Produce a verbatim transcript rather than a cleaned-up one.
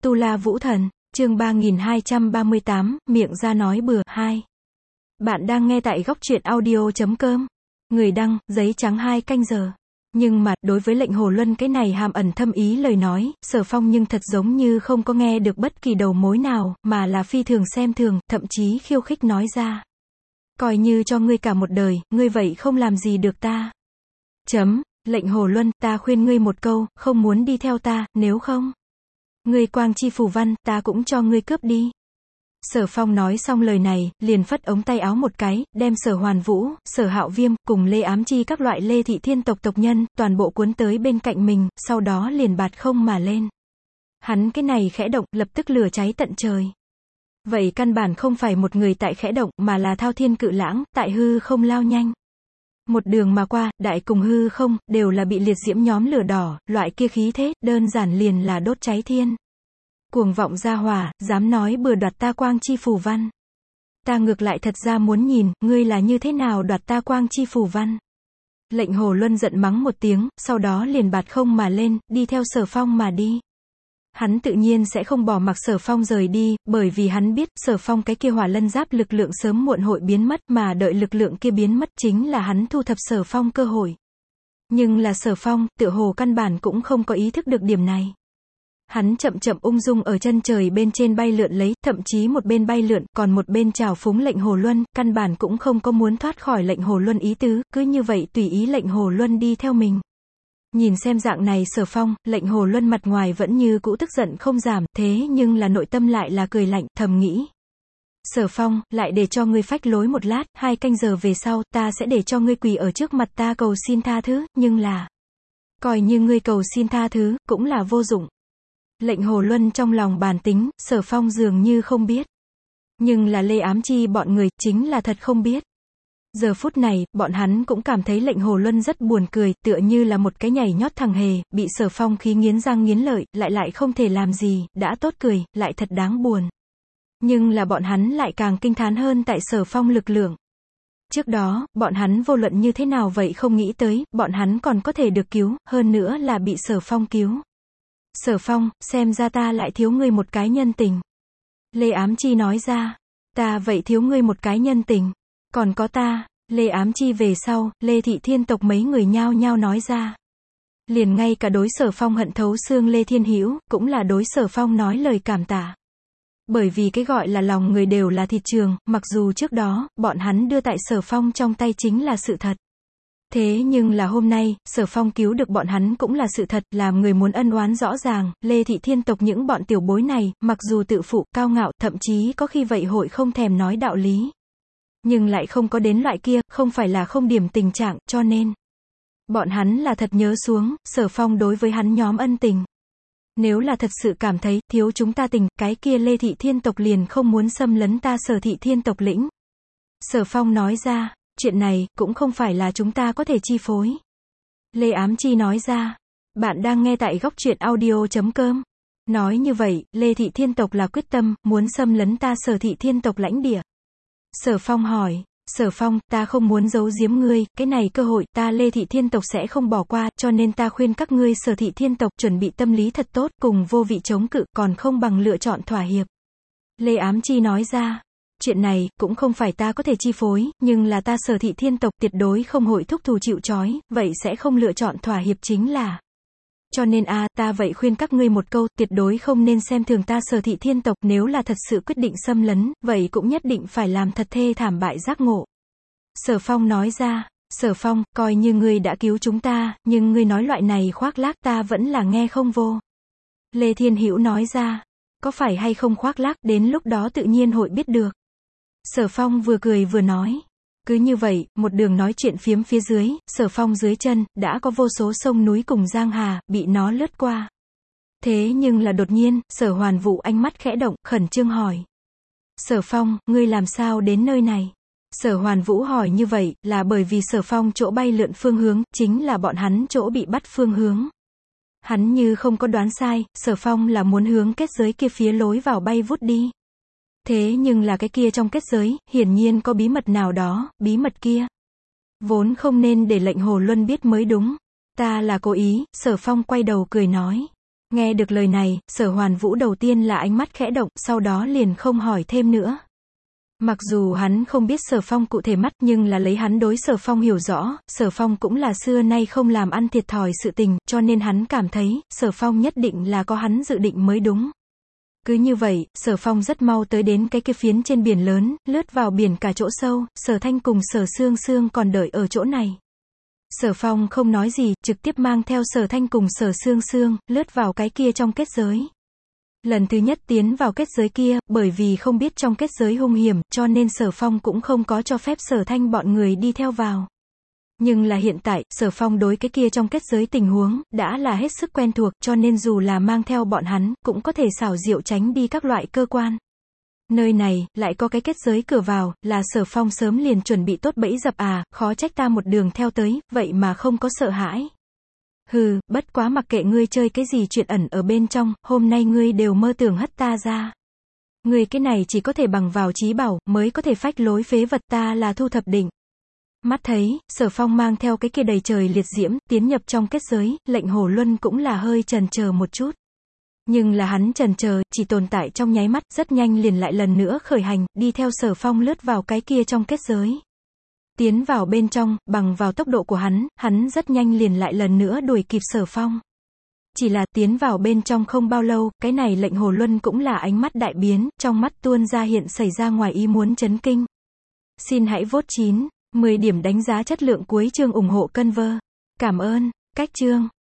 Tu La Vũ Thần, chương ba nghìn hai trăm ba mươi tám, miệng ra nói bừa, hai. Bạn đang nghe tại góc truyện audio chấm com. Người đăng, giấy trắng hai canh giờ. Nhưng mà, đối với lệnh Hồ Luân cái này hàm ẩn thâm ý lời nói, Sở Phong nhưng thật giống như không có nghe được bất kỳ đầu mối nào, mà là phi thường xem thường, thậm chí khiêu khích nói ra. Coi như cho ngươi cả một đời, ngươi vậy không làm gì được ta. Chấm, lệnh Hồ Luân, ta khuyên ngươi một câu, không muốn đi theo ta, nếu không. Ngươi quang chi phù văn, ta cũng cho ngươi cướp đi. Sở Phong nói xong lời này, liền phất ống tay áo một cái, đem Sở Hoàn Vũ, Sở Hạo Viêm, cùng Lê Ám Chi các loại Lê Thị Thiên tộc tộc nhân, toàn bộ cuốn tới bên cạnh mình, sau đó liền bạt không mà lên. Hắn cái này khẽ động, lập tức lửa cháy tận trời. Vậy căn bản không phải một người tại khẽ động, mà là thao thiên cự lãng, tại hư không lao nhanh. Một đường mà qua, đại cùng hư không, đều là bị liệt diễm nhóm lửa đỏ, loại kia khí thế, đơn giản liền là đốt cháy thiên. Cuồng vọng ra hỏa, dám nói bừa đoạt ta quang chi phù văn. Ta ngược lại thật ra muốn nhìn, ngươi là như thế nào đoạt ta quang chi phù văn. Lệnh Hồ Luân giận mắng một tiếng, sau đó liền bạt không mà lên, đi theo Sở Phong mà đi. Hắn tự nhiên sẽ không bỏ mặc Sở Phong rời đi, bởi vì hắn biết, Sở Phong cái kia hỏa lân giáp lực lượng sớm muộn hội biến mất, mà đợi lực lượng kia biến mất chính là hắn thu thập Sở Phong cơ hội. Nhưng là Sở Phong, tựa hồ căn bản cũng không có ý thức được điểm này. Hắn chậm chậm ung dung ở chân trời bên trên bay lượn lấy, thậm chí một bên bay lượn, còn một bên chào phúng lệnh Hồ Luân, căn bản cũng không có muốn thoát khỏi lệnh Hồ Luân ý tứ, cứ như vậy tùy ý lệnh Hồ Luân đi theo mình. Nhìn xem dạng này Sở Phong, lệnh Hồ Luân mặt ngoài vẫn như cũ tức giận không giảm, thế nhưng là nội tâm lại là cười lạnh, thầm nghĩ. Sở Phong, lại để cho ngươi phách lối một lát, hai canh giờ về sau, ta sẽ để cho ngươi quỳ ở trước mặt ta cầu xin tha thứ, nhưng là, coi như ngươi cầu xin tha thứ, cũng là vô dụng. Lệnh Hồ Luân trong lòng bàn tính, Sở Phong dường như không biết. Nhưng là Lê Ám Chi bọn người, chính là thật không biết. Giờ phút này, bọn hắn cũng cảm thấy lệnh Hồ Luân rất buồn cười, tựa như là một cái nhảy nhót thằng hề, bị Sở Phong khí nghiến răng nghiến lợi, lại lại không thể làm gì, đã tốt cười, lại thật đáng buồn. Nhưng là bọn hắn lại càng kinh thán hơn tại Sở Phong lực lượng. Trước đó, bọn hắn vô luận như thế nào vậy không nghĩ tới, bọn hắn còn có thể được cứu, hơn nữa là bị Sở Phong cứu. Sở Phong, xem ra ta lại thiếu ngươi một cái nhân tình. Lê Ám Chi nói ra, ta vậy thiếu ngươi một cái nhân tình. Còn có ta, Lê Ám Chi về sau, Lê Thị Thiên tộc mấy người nhao nhao nói ra. Liền ngay cả đối Sở Phong hận thấu xương Lê Thiên Hữu, cũng là đối Sở Phong nói lời cảm tạ. Bởi vì cái gọi là lòng người đều là thịt trường, mặc dù trước đó, bọn hắn đưa tại Sở Phong trong tay chính là sự thật. Thế nhưng là hôm nay, Sở Phong cứu được bọn hắn cũng là sự thật, làm người muốn ân oán rõ ràng, Lê Thị Thiên tộc những bọn tiểu bối này, mặc dù tự phụ, cao ngạo, thậm chí có khi vậy hội không thèm nói đạo lý. Nhưng lại không có đến loại kia, không phải là không điểm tình trạng, cho nên. Bọn hắn là thật nhớ xuống, Sở Phong đối với hắn nhóm ân tình. Nếu là thật sự cảm thấy, thiếu chúng ta tình, cái kia Lê Thị Thiên tộc liền không muốn xâm lấn ta Sở Thị Thiên tộc lĩnh. Sở Phong nói ra. Chuyện này, cũng không phải là chúng ta có thể chi phối. Lê Ám Chi nói ra. Bạn đang nghe tại góc truyện audio chấm com. Nói như vậy, Lê Thị Thiên tộc là quyết tâm, muốn xâm lấn ta Sở Thị Thiên tộc lãnh địa. Sở Phong hỏi. Sở Phong, ta không muốn giấu giếm ngươi, cái này cơ hội, ta Lê Thị Thiên tộc sẽ không bỏ qua, cho nên ta khuyên các ngươi Sở Thị Thiên tộc chuẩn bị tâm lý thật tốt, cùng vô vị chống cự, còn không bằng lựa chọn thỏa hiệp. Lê Ám Chi nói ra. Chuyện này, cũng không phải ta có thể chi phối, nhưng là ta Sở Thị Thiên tộc tuyệt đối không hội thúc thủ chịu trói, vậy sẽ không lựa chọn thỏa hiệp chính là. Cho nên a ta vậy khuyên các ngươi một câu, tuyệt đối không nên xem thường ta Sở Thị Thiên tộc, nếu là thật sự quyết định xâm lấn, vậy cũng nhất định phải làm thật thê thảm bại giác ngộ. Sở Phong nói ra, Sở Phong, coi như ngươi đã cứu chúng ta, nhưng ngươi nói loại này khoác lác ta vẫn là nghe không vô. Lê Thiên Hữu nói ra, có phải hay không khoác lác, đến lúc đó tự nhiên hội biết được. Sở Phong vừa cười vừa nói. Cứ như vậy, một đường nói chuyện phiếm phía dưới, Sở Phong dưới chân, đã có vô số sông núi cùng giang hà, bị nó lướt qua. Thế nhưng là đột nhiên, Sở Hoàn Vũ ánh mắt khẽ động, khẩn trương hỏi. Sở Phong, ngươi làm sao đến nơi này? Sở Hoàn Vũ hỏi như vậy, là bởi vì Sở Phong chỗ bay lượn phương hướng, chính là bọn hắn chỗ bị bắt phương hướng. Hắn như không có đoán sai, Sở Phong là muốn hướng kết giới kia phía lối vào bay vút đi. Thế nhưng là cái kia trong kết giới, hiển nhiên có bí mật nào đó, bí mật kia. Vốn không nên để lệnh Hồ Luân biết mới đúng. Ta là cố ý, Sở Phong quay đầu cười nói. Nghe được lời này, Sở Hoàn Vũ đầu tiên là ánh mắt khẽ động, sau đó liền không hỏi thêm nữa. Mặc dù hắn không biết Sở Phong cụ thể mắt, nhưng là lấy hắn đối Sở Phong hiểu rõ, Sở Phong cũng là xưa nay không làm ăn thiệt thòi sự tình, cho nên hắn cảm thấy, Sở Phong nhất định là có hắn dự định mới đúng. Cứ như vậy, Sở Phong rất mau tới đến cái kia phiến trên biển lớn, lướt vào biển cả chỗ sâu, Sở Thanh cùng Sở Sương Sương còn đợi ở chỗ này. Sở Phong không nói gì, trực tiếp mang theo Sở Thanh cùng Sở Sương Sương, lướt vào cái kia trong kết giới. Lần thứ nhất tiến vào kết giới kia, bởi vì không biết trong kết giới hung hiểm, cho nên Sở Phong cũng không có cho phép Sở Thanh bọn người đi theo vào. Nhưng là hiện tại, Sở Phong đối cái kia trong kết giới tình huống, đã là hết sức quen thuộc, cho nên dù là mang theo bọn hắn, cũng có thể xảo diệu tránh đi các loại cơ quan. Nơi này, lại có cái kết giới cửa vào, là Sở Phong sớm liền chuẩn bị tốt bẫy dập à, khó trách ta một đường theo tới, vậy mà không có sợ hãi. Hừ, bất quá mặc kệ ngươi chơi cái gì chuyện ẩn ở bên trong, hôm nay ngươi đều mơ tưởng hất ta ra. Ngươi cái này chỉ có thể bằng vào trí bảo, mới có thể phách lối phế vật, ta là thu thập định. Mắt thấy, Sở Phong mang theo cái kia đầy trời liệt diễm, tiến nhập trong kết giới, lệnh Hồ Luân cũng là hơi chần chờ một chút. Nhưng là hắn chần chờ, chỉ tồn tại trong nháy mắt, rất nhanh liền lại lần nữa khởi hành, đi theo Sở Phong lướt vào cái kia trong kết giới. Tiến vào bên trong, bằng vào tốc độ của hắn, hắn rất nhanh liền lại lần nữa đuổi kịp Sở Phong. Chỉ là tiến vào bên trong không bao lâu, cái này lệnh Hồ Luân cũng là ánh mắt đại biến, trong mắt tuôn ra hiện xảy ra ngoài ý muốn chấn kinh. Xin hãy vote chín, mười điểm đánh giá chất lượng cuối chương ủng hộ Conver. Cảm ơn, cách chương.